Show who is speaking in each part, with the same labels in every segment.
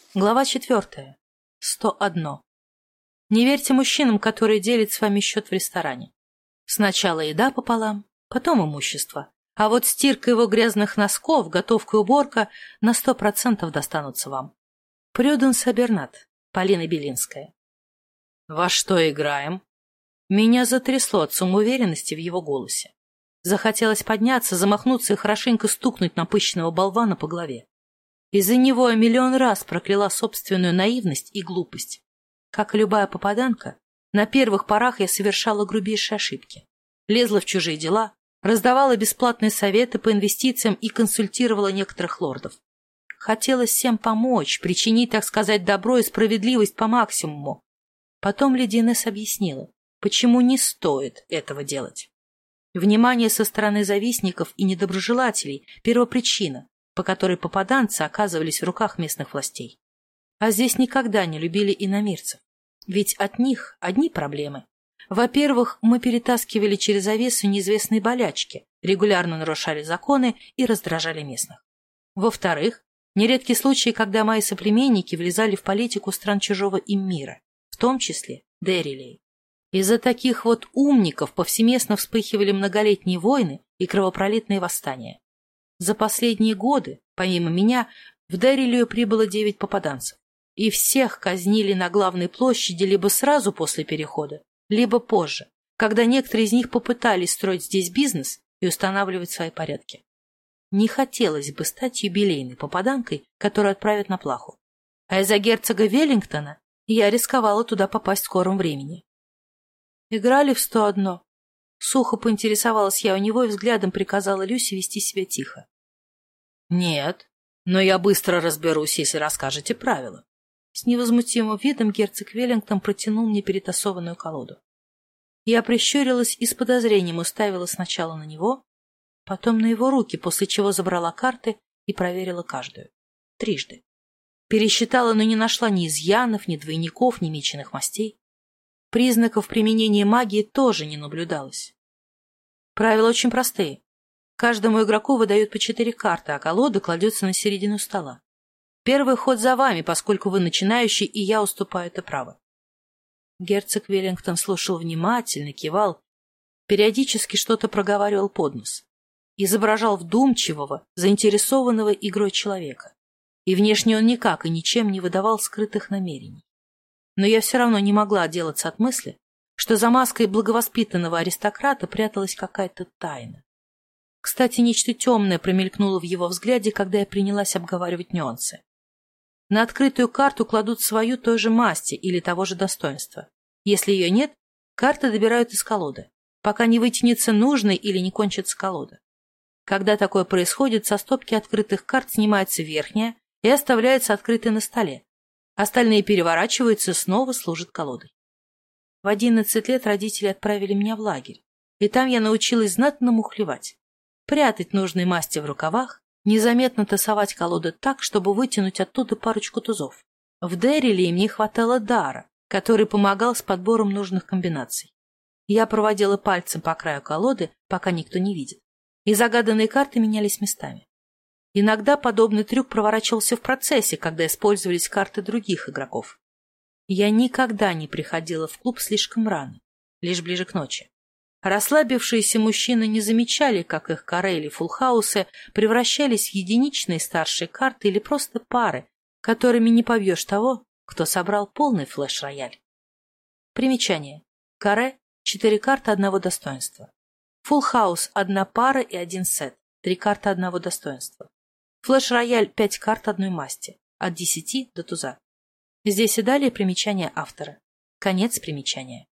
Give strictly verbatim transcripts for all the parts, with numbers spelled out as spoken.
Speaker 1: Глава четвертая. сто одно. Не верьте мужчинам, которые делят с вами счет в ресторане. Сначала еда пополам, потом имущество. А вот стирка его грязных носков, готовка и уборка на сто процентов достанутся вам. Прюденс Абернат. Полина Белинская. «Во что играем?» Меня затрясло от самоуверенности в его голосе. Захотелось подняться, замахнуться и хорошенько стукнуть напыщенного болвана по голове. Из-за него я миллион раз прокляла собственную наивность и глупость. Как и любая попаданка, на первых порах я совершала грубейшие ошибки. Лезла в чужие дела, раздавала бесплатные советы по инвестициям и консультировала некоторых лордов. Хотелось всем помочь, причинить, так сказать, добро и справедливость по максимуму. Потом леди Инесс объяснила, почему не стоит этого делать. Внимание со стороны завистников и недоброжелателей – первопричина, по которой попаданцы оказывались в руках местных властей. А здесь никогда не любили иномирцев, ведь от них одни проблемы. Во-первых, мы перетаскивали через завесу неизвестные болячки, регулярно нарушали законы и раздражали местных. Во-вторых, нередки случаи, когда мои соплеменники влезали в политику стран чужого им мира, в том числе Деррилей. Из-за таких вот умников повсеместно вспыхивали многолетние войны и кровопролитные восстания. За последние годы, помимо меня, в Деррилию прибыло девять попаданцев, и всех казнили на главной площади либо сразу после перехода, либо позже, когда некоторые из них попытались строить здесь бизнес и устанавливать свои порядки. Не хотелось бы стать юбилейной попаданкой, которую отправят на плаху. А из-за герцога Веллингтона я рисковала туда попасть в скором времени. Играли в сто одно. Сухо поинтересовалась я у него и взглядом приказала Люси вести себя тихо. «Нет, но я быстро разберусь, если расскажете правила». С невозмутимым видом герцог Веллингтон протянул мне перетасованную колоду. Я прищурилась и с подозрением уставила сначала на него, потом на его руки, после чего забрала карты и проверила каждую. Трижды. Пересчитала, но не нашла ни изъянов, ни двойников, ни меченых мастей. Признаков применения магии тоже не наблюдалось. Правила очень простые. Каждому игроку выдают по четыре карты, а колода кладется на середину стола. Первый ход за вами, поскольку вы начинающий, и я уступаю это право. Герцог Веллингтон слушал внимательно, кивал, периодически что-то проговаривал под нос. Изображал вдумчивого, заинтересованного игрой человека. И внешне он никак и ничем не выдавал скрытых намерений. Но я все равно не могла отделаться от мысли, что за маской благовоспитанного аристократа пряталась какая-то тайна. Кстати, нечто темное промелькнуло в его взгляде, когда я принялась обговаривать нюансы. На открытую карту кладут свою той же масти или того же достоинства. Если ее нет, карты добирают из колоды, пока не вытянется нужной или не кончится колода. Когда такое происходит, со стопки открытых карт снимается верхняя и оставляется открытой на столе. Остальные переворачиваются и снова служат колодой. В одиннадцать лет родители отправили меня в лагерь, и там я научилась знатно мухлевать, прятать нужные масти в рукавах, незаметно тасовать колоду так, чтобы вытянуть оттуда парочку тузов. В Дерриле мне хватало дара, который помогал с подбором нужных комбинаций. Я проводила пальцем по краю колоды, пока никто не видит, и загаданные карты менялись местами. Иногда подобный трюк проворачивался в процессе, когда использовались карты других игроков. Я никогда не приходила в клуб слишком рано, лишь ближе к ночи. Расслабившиеся мужчины не замечали, как их каре или фулхаусы превращались в единичные старшие карты или просто пары, которыми не побьешь того, кто собрал полный флеш-рояль. Примечание. Каре – четыре карты одного достоинства. Фулхаус – одна пара и один сет, три карты одного достоинства. Флеш-рояль – пять карт одной масти, от десяти до туза. Здесь и далее примечание автора. Конец примечания.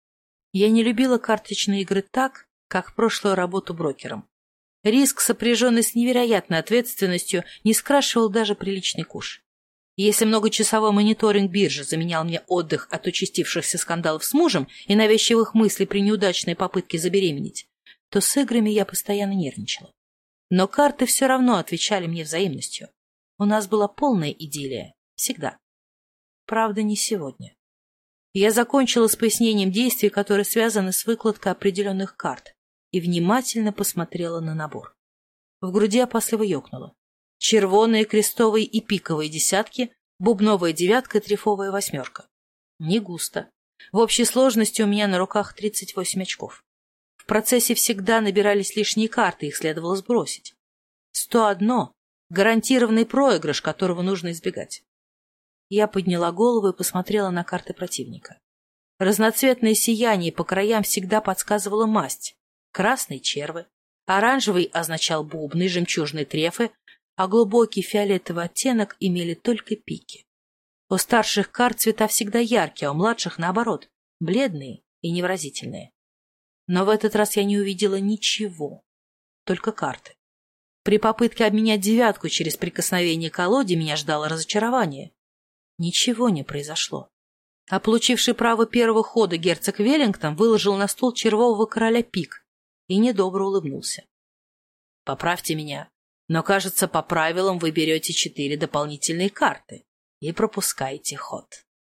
Speaker 1: Я не любила карточные игры так, как прошлую работу брокером. Риск, сопряженный с невероятной ответственностью, не скрашивал даже приличный куш. Если многочасовой мониторинг биржи заменял мне отдых от участившихся скандалов с мужем и навязчивых мыслей при неудачной попытке забеременеть, то с играми я постоянно нервничала. Но карты все равно отвечали мне взаимностью. У нас была полная идиллия. Всегда. Правда, не сегодня. Я закончила с пояснением действий, которые связаны с выкладкой определенных карт, и внимательно посмотрела на набор. В груди опасливо ёкнуло. Червоные, крестовые и пиковые десятки Бубновая девятка и трефовая восьмерка. Не густо. В общей сложности у меня на руках тридцать восемь очков. В процессе всегда набирались лишние карты, их следовало сбросить. сто одно — гарантированный проигрыш, которого нужно избегать. Я подняла голову и посмотрела на карты противника. Разноцветное сияние по краям всегда подсказывало масть. Красный — червы, оранжевый означал бубны, жемчужные трефы, а глубокий фиолетовый оттенок имели только пики. У старших карт цвета всегда яркие, а у младших, наоборот, бледные и невыразительные. Но в этот раз я не увидела ничего, только карты. При попытке обменять девятку через прикосновение к колоде меня ждало разочарование. Ничего не произошло. А получивший право первого хода герцог Веллингтон выложил на стол червового короля пик и недобро улыбнулся. «Поправьте меня, но, кажется, по правилам вы берете четыре дополнительные карты и пропускаете ход».